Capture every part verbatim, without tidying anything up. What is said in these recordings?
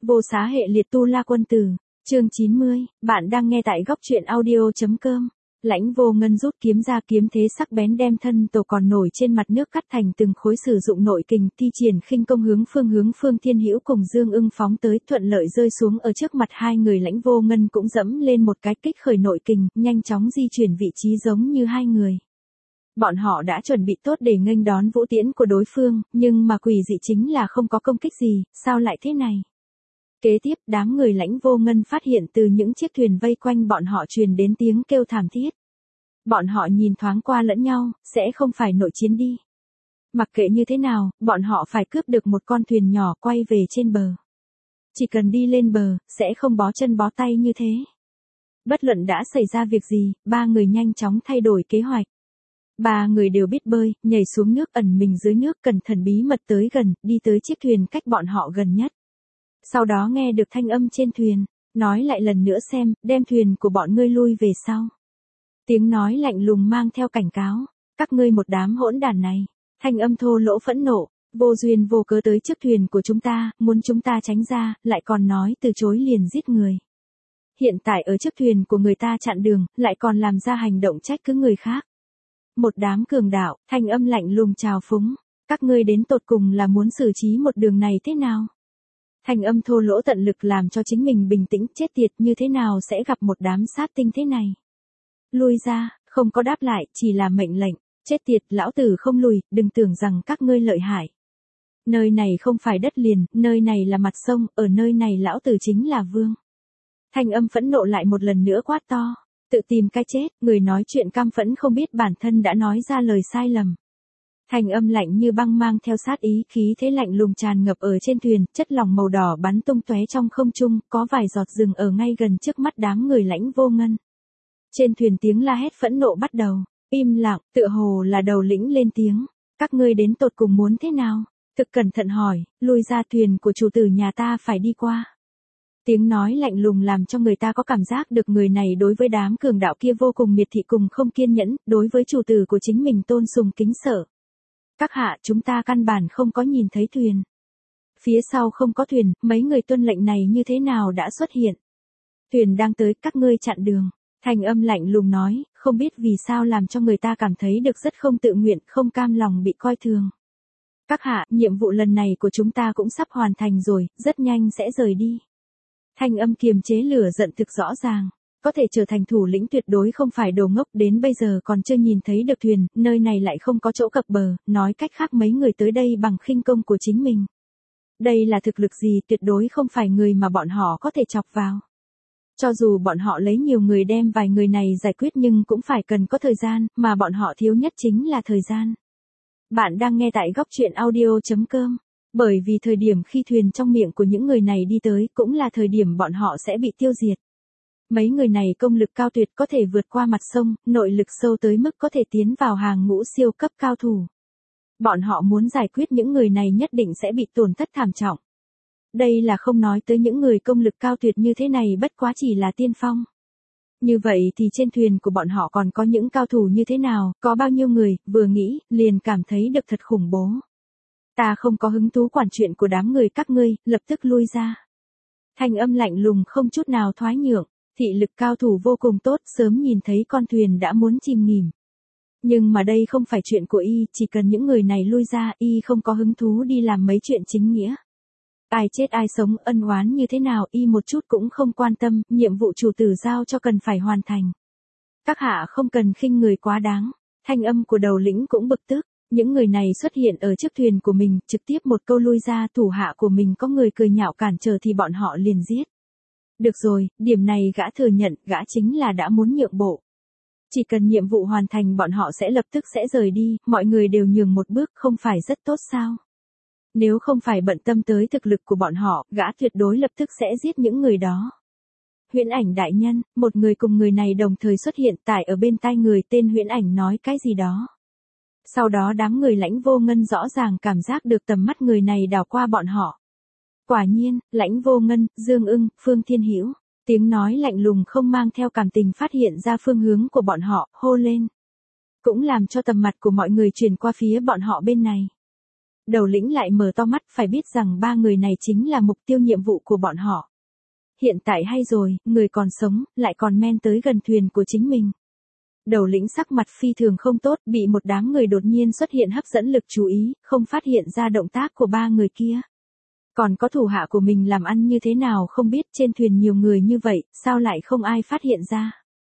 Vô xá hệ liệt tu la quân tử, chương chín mươi, bạn đang nghe tại góc truyện audio.com. Lãnh Vô Ngân rút kiếm ra, kiếm thế sắc bén đem thân tổ còn nổi trên mặt nước cắt thành từng khối, sử dụng nội kình thi triển khinh công hướng phương hướng Phương Thiên Hữu cùng Dương Ưng phóng tới, thuận lợi rơi xuống ở trước mặt hai người. Lãnh Vô Ngân cũng dẫm lên một cái, kích khởi nội kình, nhanh chóng di chuyển vị trí giống như hai người. Bọn họ đã chuẩn bị tốt để nghênh đón vũ tiễn của đối phương, nhưng mà quỷ dị chính là không có công kích gì, sao lại thế này? Kế tiếp, đám người Lãnh Vô Ngân phát hiện từ những chiếc thuyền vây quanh bọn họ truyền đến tiếng kêu thảm thiết. Bọn họ nhìn thoáng qua lẫn nhau, sẽ không phải nội chiến đi. Mặc kệ như thế nào, bọn họ phải cướp được một con thuyền nhỏ quay về trên bờ. Chỉ cần đi lên bờ, sẽ không bó chân bó tay như thế. Bất luận đã xảy ra việc gì, ba người nhanh chóng thay đổi kế hoạch. Ba người đều biết bơi, nhảy xuống nước, ẩn mình dưới nước, cẩn thận bí mật tới gần, đi tới chiếc thuyền cách bọn họ gần nhất. Sau đó nghe được thanh âm trên thuyền, nói lại lần nữa xem, đem thuyền của bọn ngươi lui về sau. Tiếng nói lạnh lùng mang theo cảnh cáo, các ngươi một đám hỗn đản này. Thanh âm thô lỗ phẫn nộ, vô duyên vô cớ tới trước thuyền của chúng ta, muốn chúng ta tránh ra, lại còn nói từ chối liền giết người. Hiện tại ở trước thuyền của người ta chặn đường, lại còn làm ra hành động trách cứ người khác. Một đám cường đạo, thanh âm lạnh lùng trào phúng, các ngươi đến tột cùng là muốn xử trí một đường này thế nào? Thanh âm thô lỗ tận lực làm cho chính mình bình tĩnh, chết tiệt, như thế nào sẽ gặp một đám sát tinh thế này? Lui ra, không có đáp lại, chỉ là mệnh lệnh, chết tiệt, lão tử không lùi, đừng tưởng rằng các ngươi lợi hại. Nơi này không phải đất liền, nơi này là mặt sông, ở nơi này lão tử chính là vương. Thanh âm phẫn nộ lại một lần nữa quát to, tự tìm cái chết, người nói chuyện cam phẫn không biết bản thân đã nói ra lời sai lầm. Thanh âm lạnh như băng mang theo sát ý, khí thế lạnh lùng tràn ngập ở trên thuyền, chất lỏng màu đỏ bắn tung tóe trong không trung, có vài giọt rừng ở ngay gần trước mắt đám người Lãnh Vô Ngân. Trên thuyền tiếng la hét phẫn nộ bắt đầu, im lặng, tựa hồ là đầu lĩnh lên tiếng, các ngươi đến tột cùng muốn thế nào? Thực cẩn thận hỏi, lui ra, thuyền của chủ tử nhà ta phải đi qua. Tiếng nói lạnh lùng làm cho người ta có cảm giác được người này đối với đám cường đạo kia vô cùng miệt thị cùng không kiên nhẫn, đối với chủ tử của chính mình tôn sùng kính sợ. Các hạ, chúng ta căn bản không có nhìn thấy thuyền. Phía sau không có thuyền, mấy người tuân lệnh này như thế nào đã xuất hiện? Thuyền đang tới, các ngươi chặn đường. Thanh âm lạnh lùng nói, không biết vì sao làm cho người ta cảm thấy được rất không tự nguyện, không cam lòng bị coi thường. Các hạ, nhiệm vụ lần này của chúng ta cũng sắp hoàn thành rồi, rất nhanh sẽ rời đi. Thanh âm kiềm chế lửa giận thực rõ ràng, có thể trở thành thủ lĩnh tuyệt đối không phải đồ ngốc, đến bây giờ còn chưa nhìn thấy được thuyền, nơi này lại không có chỗ cập bờ, nói cách khác mấy người tới đây bằng khinh công của chính mình. Đây là thực lực gì, tuyệt đối không phải người mà bọn họ có thể chọc vào. Cho dù bọn họ lấy nhiều người đem vài người này giải quyết nhưng cũng phải cần có thời gian, mà bọn họ thiếu nhất chính là thời gian. Bạn đang nghe tại góc truyện audio.com. Bởi vì thời điểm khi thuyền trong miệng của những người này đi tới cũng là thời điểm bọn họ sẽ bị tiêu diệt. Mấy người này công lực cao tuyệt, có thể vượt qua mặt sông, nội lực sâu tới mức có thể tiến vào hàng ngũ siêu cấp cao thủ. Bọn họ muốn giải quyết những người này nhất định sẽ bị tổn thất thảm trọng. Đây là không nói tới những người công lực cao tuyệt như thế này bất quá chỉ là tiên phong. Như vậy thì trên thuyền của bọn họ còn có những cao thủ như thế nào, có bao nhiêu người, vừa nghĩ, liền cảm thấy được thật khủng bố. Ta không có hứng thú quản chuyện của đám người các ngươi, lập tức lui ra. Thanh âm lạnh lùng không chút nào thoái nhượng, thị lực cao thủ vô cùng tốt, sớm nhìn thấy con thuyền đã muốn chìm nghỉm. Nhưng mà đây không phải chuyện của y, chỉ cần những người này lui ra, y không có hứng thú đi làm mấy chuyện chính nghĩa. Ai chết ai sống, ân oán như thế nào, y một chút cũng không quan tâm, nhiệm vụ chủ tử giao cho cần phải hoàn thành. Các hạ không cần khinh người quá đáng, thanh âm của đầu lĩnh cũng bực tức. Những người này xuất hiện ở trước thuyền của mình, trực tiếp một câu lui ra, thủ hạ của mình có người cười nhạo cản trở thì bọn họ liền giết. Được rồi, điểm này gã thừa nhận, gã chính là đã muốn nhượng bộ. Chỉ cần nhiệm vụ hoàn thành bọn họ sẽ lập tức sẽ rời đi, mọi người đều nhường một bước, không phải rất tốt sao? Nếu không phải bận tâm tới thực lực của bọn họ, gã tuyệt đối lập tức sẽ giết những người đó. Huyễn Ảnh đại nhân, một người cùng người này đồng thời xuất hiện tại ở bên tai người tên Huyễn Ảnh nói cái gì đó. Sau đó đám người Lãnh Vô Ngân rõ ràng cảm giác được tầm mắt người này đảo qua bọn họ. Quả nhiên, Lãnh Vô Ngân, Dương Ưng, Phương Thiên Hữu, tiếng nói lạnh lùng không mang theo cảm tình phát hiện ra phương hướng của bọn họ, hô lên. Cũng làm cho tầm mặt của mọi người chuyển qua phía bọn họ bên này. Đầu lĩnh lại mở to mắt, phải biết rằng ba người này chính là mục tiêu nhiệm vụ của bọn họ. Hiện tại hay rồi, người còn sống, lại còn men tới gần thuyền của chính mình. Đầu lĩnh sắc mặt phi thường không tốt, bị một đám người đột nhiên xuất hiện hấp dẫn lực chú ý, không phát hiện ra động tác của ba người kia. Còn có thủ hạ của mình làm ăn như thế nào không biết, trên thuyền nhiều người như vậy, sao lại không ai phát hiện ra.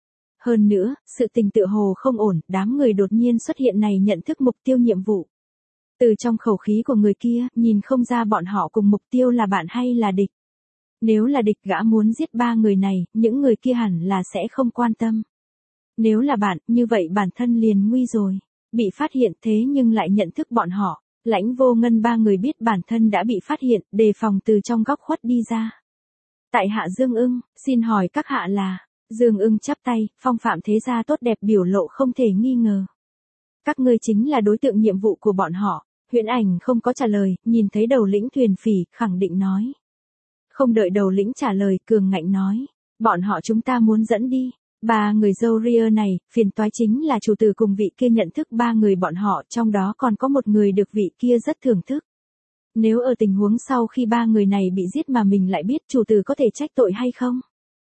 Hơn nữa, sự tình tựa hồ không ổn, đám người đột nhiên xuất hiện này nhận thức mục tiêu nhiệm vụ. Từ trong khẩu khí của người kia, nhìn không ra bọn họ cùng mục tiêu là bạn hay là địch. Nếu là địch, gã muốn giết ba người này, những người kia hẳn là sẽ không quan tâm. Nếu là bạn, như vậy bản thân liền nguy rồi. Bị phát hiện thế nhưng lại nhận thức bọn họ. Lãnh Vô Ngân ba người biết bản thân đã bị phát hiện, đề phòng từ trong góc khuất đi ra. Tại hạ Dương Ưng, xin hỏi các hạ là... Dương Ưng chắp tay, phong phạm thế gia tốt đẹp, biểu lộ không thể nghi ngờ. Các ngươi chính là đối tượng nhiệm vụ của bọn họ. Huyễn Ảnh không có trả lời, nhìn thấy đầu lĩnh thuyền phỉ, khẳng định nói. Không đợi đầu lĩnh trả lời, cường ngạnh nói. Bọn họ chúng ta muốn dẫn đi. Ba người dâu ria này, phiền toái chính là chủ tử cùng vị kia nhận thức ba người bọn họ, trong đó còn có một người được vị kia rất thưởng thức. Nếu ở tình huống sau khi ba người này bị giết mà mình lại biết, chủ tử có thể trách tội hay không?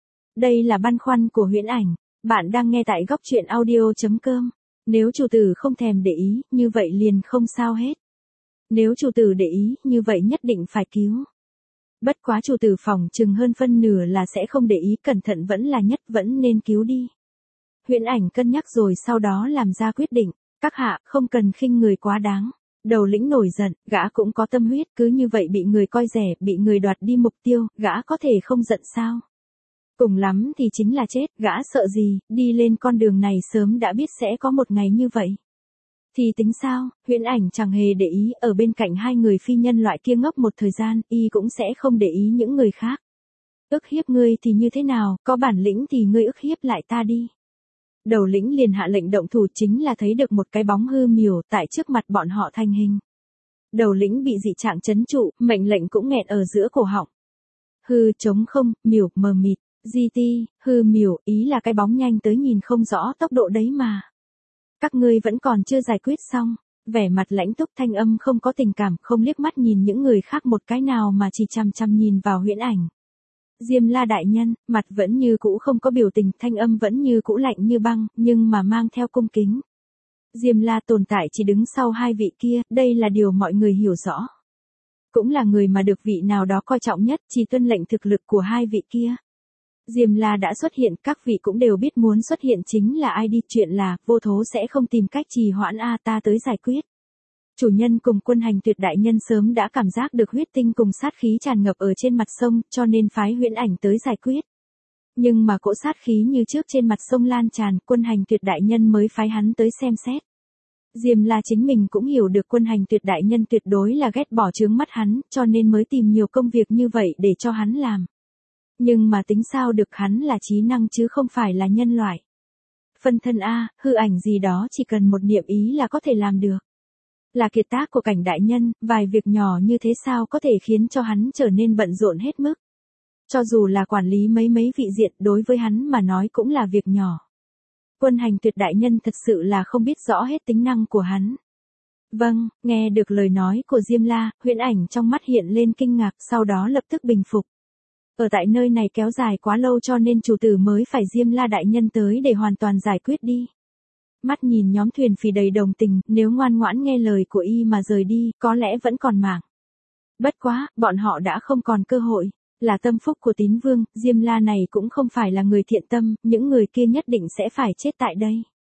Đây là băn khoăn của Huyễn Ảnh. Bạn đang nghe tại góc truyện audio chấm com. Nếu chủ tử không thèm để ý, như vậy liền không sao hết. Nếu chủ tử để ý, như vậy nhất định phải cứu. Bất quá chủ tử phòng chừng hơn phân nửa là sẽ không để ý, cẩn thận vẫn là nhất, vẫn nên cứu đi. Huyễn Ảnh cân nhắc rồi sau đó làm ra quyết định. Các hạ, không cần khinh người quá đáng. Đầu lĩnh nổi giận, gã cũng có tâm huyết, cứ như vậy bị người coi rẻ, bị người đoạt đi mục tiêu, gã có thể không giận sao? Cùng lắm thì chính là chết, gã sợ gì, đi lên con đường này sớm đã biết sẽ có một ngày như vậy. Thì tính sao, Huyễn Ảnh chẳng hề để ý, ở bên cạnh hai người phi nhân loại kia ngốc một thời gian, y cũng sẽ không để ý những người khác. Ức hiếp ngươi thì như thế nào, có bản lĩnh thì ngươi ức hiếp lại ta đi. Đầu lĩnh liền hạ lệnh động thủ, chính là thấy được một cái bóng hư miểu tại trước mặt bọn họ thành hình. Đầu lĩnh bị dị trạng trấn trụ, mệnh lệnh cũng nghẹn ở giữa cổ họng. Hư trống không, miểu, mờ mịt. Di ti, hư miểu, ý là cái bóng nhanh tới nhìn không rõ tốc độ đấy mà. Các ngươi vẫn còn chưa giải quyết xong. Vẻ mặt lãnh túc, thanh âm không có tình cảm, không liếc mắt nhìn những người khác một cái nào mà chỉ chăm chăm nhìn vào Huyễn Ảnh. Diêm La đại nhân, mặt vẫn như cũ không có biểu tình, thanh âm vẫn như cũ lạnh như băng, nhưng mà mang theo cung kính. Diêm La tồn tại chỉ đứng sau hai vị kia, đây là điều mọi người hiểu rõ. Cũng là người mà được vị nào đó coi trọng nhất, chỉ tuân lệnh thực lực của hai vị kia. Diêm La đã xuất hiện, các vị cũng đều biết muốn xuất hiện chính là ai đi, chuyện là, vô thố sẽ không tìm cách trì hoãn a ta tới giải quyết. Chủ nhân cùng Quân Hành Tuyệt đại nhân sớm đã cảm giác được huyết tinh cùng sát khí tràn ngập ở trên mặt sông, cho nên phái Huyễn Ảnh tới giải quyết. Nhưng mà cỗ sát khí như trước trên mặt sông lan tràn, Quân Hành Tuyệt đại nhân mới phái hắn tới xem xét. Diêm La chính mình cũng hiểu được Quân Hành Tuyệt đại nhân tuyệt đối là ghét bỏ chướng mắt hắn, cho nên mới tìm nhiều công việc như vậy để cho hắn làm. Nhưng mà tính sao được, hắn là trí năng chứ không phải là nhân loại. Phân thân A, hư ảnh gì đó chỉ cần một niệm ý là có thể làm được. Là kiệt tác của Cảnh đại nhân, vài việc nhỏ như thế sao có thể khiến cho hắn trở nên bận rộn hết mức. Cho dù là quản lý mấy mấy vị diện, đối với hắn mà nói cũng là việc nhỏ. Quân Hành Tuyệt đại nhân thật sự là không biết rõ hết tính năng của hắn. Vâng, nghe được lời nói của Diêm La, Huyễn Ảnh trong mắt hiện lên kinh ngạc, sau đó lập tức bình phục. Ở tại nơi này kéo dài quá lâu cho nên chủ tử mới phải Diêm La đại nhân tới để hoàn toàn giải quyết đi. Mắt nhìn nhóm thuyền phì đầy đồng tình, nếu ngoan ngoãn nghe lời của y mà rời đi, có lẽ vẫn còn mạng. Bất quá, bọn họ đã không còn cơ hội. Là tâm phúc của Tín Vương, Diêm La này cũng không phải là người thiện tâm, những người kia nhất định sẽ phải chết tại đây.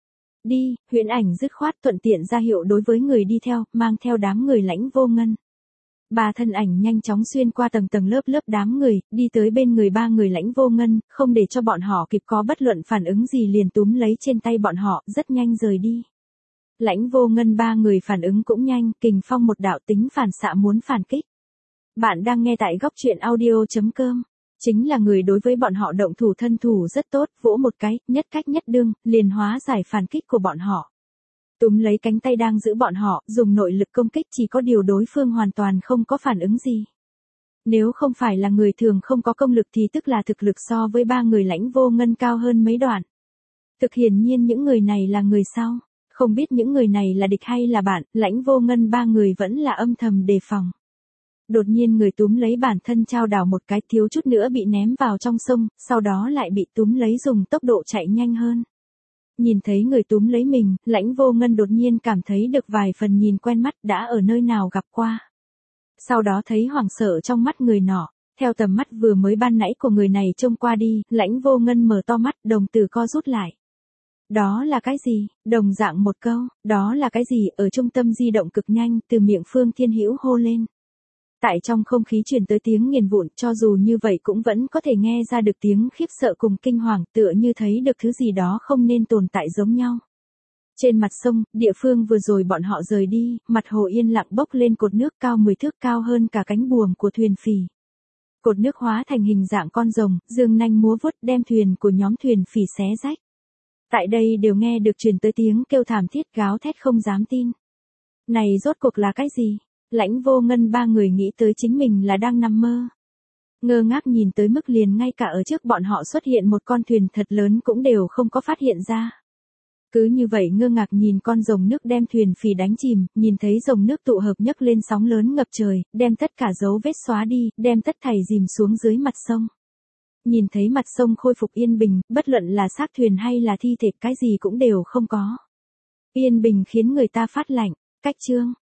Đi, Huyễn Ảnh dứt khoát thuận tiện ra hiệu đối với người đi theo, mang theo đám người Lãnh Vô Ngân. Ba thân ảnh nhanh chóng xuyên qua tầng tầng lớp lớp đám người, đi tới bên người ba người Lãnh Vô Ngân, không để cho bọn họ kịp có bất luận phản ứng gì liền túm lấy trên tay bọn họ, rất nhanh rời đi. Lãnh Vô Ngân ba người phản ứng cũng nhanh, kình phong một đạo tính phản xạ muốn phản kích. Bạn đang nghe tại góc truyện audio chấm com. Chính là người đối với bọn họ động thủ thân thủ rất tốt, vỗ một cái, nhất cách nhất đương, liền hóa giải phản kích của bọn họ. Túm lấy cánh tay đang giữ bọn họ, dùng nội lực công kích, chỉ có điều đối phương hoàn toàn không có phản ứng gì. Nếu không phải là người thường không có công lực thì tức là thực lực so với ba người Lãnh Vô Ngân cao hơn mấy đoạn. Thực hiển nhiên những người này là người sau. Không biết những người này là địch hay là bạn, Lãnh Vô Ngân ba người vẫn là âm thầm đề phòng. Đột nhiên người túm lấy bản thân trao đảo một cái, thiếu chút nữa bị ném vào trong sông, sau đó lại bị túm lấy dùng tốc độ chạy nhanh hơn. Nhìn thấy người túm lấy mình, Lãnh Vô Ngân đột nhiên cảm thấy được vài phần nhìn quen mắt, đã ở nơi nào gặp qua. Sau đó thấy hoảng sợ trong mắt người nọ, theo tầm mắt vừa mới ban nãy của người này trông qua đi, Lãnh Vô Ngân mở to mắt, đồng tử co rút lại. Đó là cái gì? Đồng dạng một câu, đó là cái gì? Ở trung tâm di động cực nhanh, từ miệng Phương Thiên Hữu hô lên. Tại trong không khí truyền tới tiếng nghiền vụn, cho dù như vậy cũng vẫn có thể nghe ra được tiếng khiếp sợ cùng kinh hoàng, tựa như thấy được thứ gì đó không nên tồn tại giống nhau. Trên mặt sông, địa phương vừa rồi bọn họ rời đi, mặt hồ yên lặng bốc lên cột nước cao mười thước, cao hơn cả cánh buồm của thuyền phì. Cột nước hóa thành hình dạng con rồng, dương nanh múa vuốt đem thuyền của nhóm thuyền phì xé rách. Tại đây đều nghe được truyền tới tiếng kêu thảm thiết gào thét không dám tin. Này rốt cuộc là cái gì? Lãnh Vô Ngân ba người nghĩ tới chính mình là đang nằm mơ. Ngơ ngác nhìn tới mức liền ngay cả ở trước bọn họ xuất hiện một con thuyền thật lớn cũng đều không có phát hiện ra. Cứ như vậy ngơ ngác nhìn con rồng nước đem thuyền phì đánh chìm, nhìn thấy rồng nước tụ hợp nhấc lên sóng lớn ngập trời, đem tất cả dấu vết xóa đi, đem tất thảy dìm xuống dưới mặt sông. Nhìn thấy mặt sông khôi phục yên bình, bất luận là xác thuyền hay là thi thể, cái gì cũng đều không có. Yên bình khiến người ta phát lạnh. Cách chương